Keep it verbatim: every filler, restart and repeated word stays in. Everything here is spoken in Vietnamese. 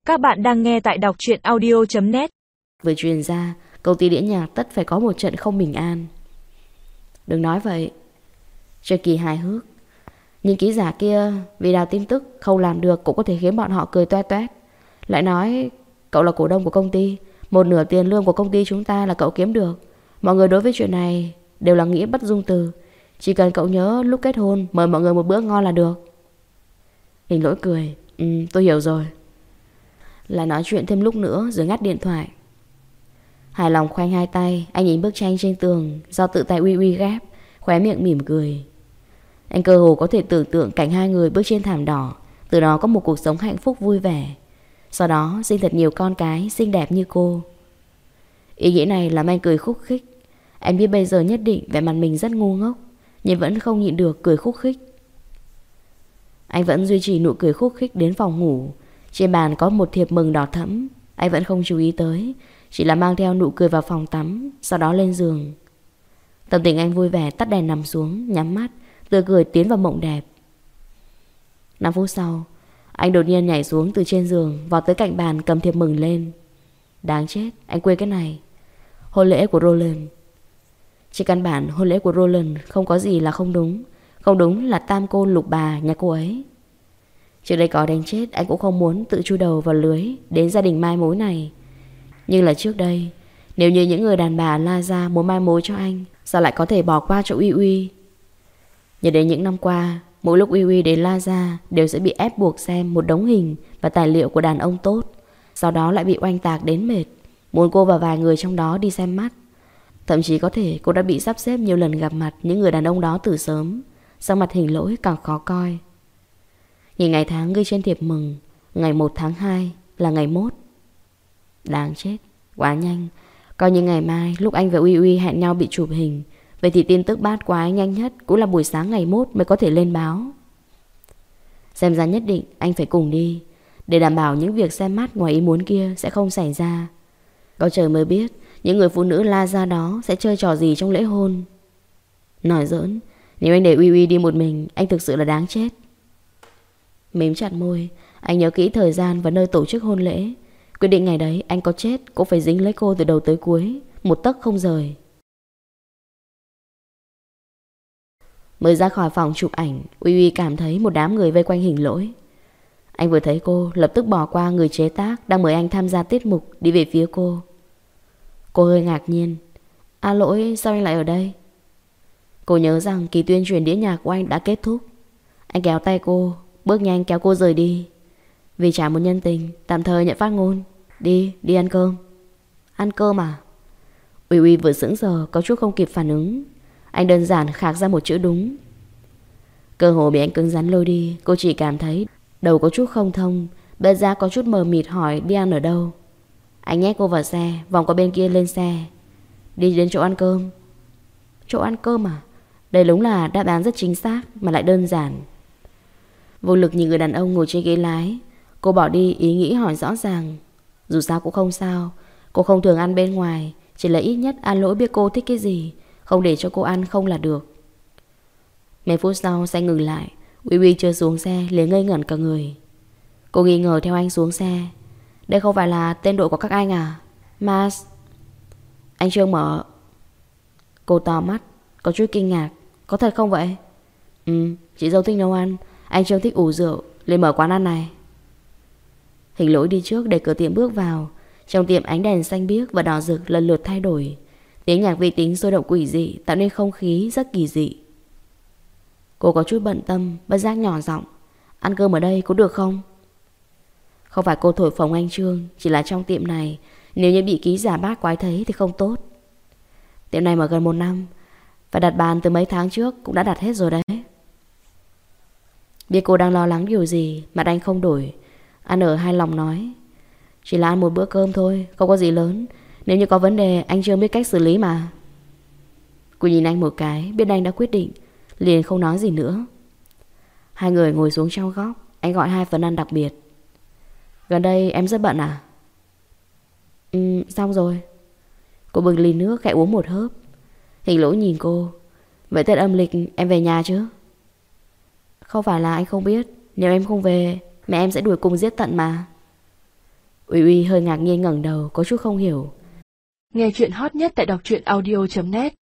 Các bạn đang nghe tại đọc truyện audio chấm net. Vừa truyền ra, công ty đĩa nhạc tất phải có một trận không bình an. Đừng nói vậy. Trời Kỳ hài hước. Những ký giả kia vì đào tin tức không làm được cũng có thể khiến bọn họ cười toe toét. Lại nói cậu là cổ đông của công ty, một nửa tiền lương của công ty chúng ta là cậu kiếm được. Mọi người đối với chuyện này đều là nghĩa bất dung từ. Chỉ cần cậu nhớ lúc kết hôn mời mọi người một bữa ngon là được. Hình Lỗi cười. Ừ, tôi hiểu rồi. Lại nói chuyện thêm lúc nữa rồi ngắt điện thoại. Hài lòng khoanh hai tay, anh nhìn bức tranh trên tường do tự tay Uy Uy ghép, khóe miệng mỉm cười. Anh cơ hồ có thể tưởng tượng cảnh hai người bước trên thảm đỏ, từ đó có một cuộc sống hạnh phúc vui vẻ, sau đó sinh thật nhiều con cái xinh đẹp như cô. Ý nghĩ này làm anh cười khúc khích. Anh biết bây giờ nhất định vẻ mặt mình rất ngu ngốc, nhưng vẫn không nhịn được cười khúc khích. Anh vẫn duy trì nụ cười khúc khích đến phòng ngủ. Trên bàn có một thiệp mừng đỏ thẫm, anh vẫn không chú ý tới, chỉ là mang theo nụ cười vào phòng tắm, sau đó lên giường. Tâm tình anh vui vẻ tắt đèn nằm xuống, nhắm mắt, tươi cười tiến vào mộng đẹp. Năm phút sau, anh đột nhiên nhảy xuống từ trên giường, vọt tới cạnh bàn cầm thiệp mừng lên. Đáng chết, anh quên cái này. Hôn lễ của Roland. Trên căn bản hôn lễ của Roland không có gì là không đúng. Không đúng là tam cô lục bà nhà cô ấy. Trước đây có đánh chết anh cũng không muốn tự chui đầu vào lưới đến gia đình mai mối này. Nhưng là trước đây, nếu như những người đàn bà La Gia muốn mai mối cho anh, sao lại có thể bỏ qua cho Uy Uy? Nhớ đến những năm qua, mỗi lúc Uy Uy đến La Gia đều sẽ bị ép buộc xem một đống hình và tài liệu của đàn ông tốt, sau đó lại bị oanh tạc đến mệt, muốn cô và vài người trong đó đi xem mắt. Thậm chí có thể cô đã bị sắp xếp nhiều lần gặp mặt những người đàn ông đó từ sớm. Sắc mặt Hình Lỗi càng khó coi. Nhìn ngày tháng ghi trên thiệp mừng, ngày một tháng hai là ngày mốt. Đáng chết, quá nhanh. Coi như ngày mai lúc anh và Uy Uy hẹn nhau bị chụp hình, vậy thì tin tức bát quái nhanh nhất cũng là buổi sáng ngày mốt mới có thể lên báo. Xem ra nhất định anh phải cùng đi, để đảm bảo những việc xem mắt ngoài ý muốn kia sẽ không xảy ra. Có trời mới biết những người phụ nữ La Gia đó sẽ chơi trò gì trong lễ hôn. Nói giỡn, nếu anh để Uy Uy đi một mình, anh thực sự là đáng chết. Mím chặt môi, anh nhớ kỹ thời gian và nơi tổ chức hôn lễ. Quyết định ngày đấy anh có chết cũng phải dính lấy cô từ đầu tới cuối, một tấc không rời. Mới ra khỏi phòng chụp ảnh, Uy Uy cảm thấy một đám người vây quanh Hình Lỗi. Anh vừa thấy cô, lập tức bỏ qua người chế tác đang mời anh tham gia tiết mục, đi về phía cô. Cô hơi ngạc nhiên. À Lỗi, sao anh lại ở đây? Cô nhớ rằng kỳ tuyên truyền đĩa nhạc của anh đã kết thúc. Anh kéo tay cô, bước nhanh kéo cô rời đi. Vì trả một nhân tình, tạm thời nhận phát ngôn. Đi, đi ăn cơm. Ăn cơm à? Uy Uy vừa sững sờ, có chút không kịp phản ứng. Anh đơn giản khạc ra một chữ đúng. Cơ hồ bị anh cứng rắn lôi đi. Cô chỉ cảm thấy đầu có chút không thông, bây giờ có chút mờ mịt hỏi đi ăn ở đâu. Anh nhét cô vào xe, vòng qua bên kia lên xe. Đi đến chỗ ăn cơm. Chỗ ăn cơm à? Đây đúng là đáp án rất chính xác mà lại đơn giản. Vô lực nhìn người đàn ông ngồi trên ghế lái, cô bỏ đi ý nghĩ hỏi rõ ràng. Dù sao cũng không sao, cô không thường ăn bên ngoài, chỉ là ít nhất An Lỗi biết cô thích cái gì, không để cho cô ăn không là được. Mấy phút sau xe ngừng lại, Uy Uy chưa xuống xe liền ngây ngẩn cả người. Cô nghi ngờ theo anh xuống xe. Đây không phải là tên đội của các anh à? Mas. Anh Trương mở. Cô to mắt, có chút kinh ngạc. Có thật không vậy? Ừ, chị dâu thích nấu ăn, anh Trương thích ủ rượu, lên mở quán ăn này. Hình Lỗi đi trước để cửa tiệm bước vào. Trong tiệm ánh đèn xanh biếc và đỏ rực lần lượt thay đổi. Tiếng nhạc vi tính sôi động quỷ dị tạo nên không khí rất kỳ dị. Cô có chút bận tâm, bất giác nhỏ giọng. Ăn cơm ở đây có được không? Không phải cô thổi phồng anh Trương, chỉ là trong tiệm này nếu như bị ký giả bát quái thấy thì không tốt. Tiệm này mở gần một năm, và đặt bàn từ mấy tháng trước cũng đã đặt hết rồi đấy. Biết cô đang lo lắng điều gì, mặt anh không đổi. Ăn ở hai lòng nói. Chỉ là ăn một bữa cơm thôi, không có gì lớn. Nếu như có vấn đề anh chưa biết cách xử lý mà. Cô nhìn anh một cái, biết anh đã quyết định, liền không nói gì nữa. Hai người ngồi xuống trong góc. Anh gọi hai phần ăn đặc biệt. Gần đây em rất bận à? Ừ, xong rồi. Cô bưng ly nước khẽ uống một hớp. Hình Lỗi nhìn cô. Vậy Tết âm lịch em về nhà chứ? Không phải là anh không biết, nếu em không về mẹ em sẽ đuổi cùng giết tận mà. Uy Uy hơi ngạc nhiên ngẩng đầu, có chút không hiểu. Nghe chuyện hot nhất tại đọc truyện audio chấm net.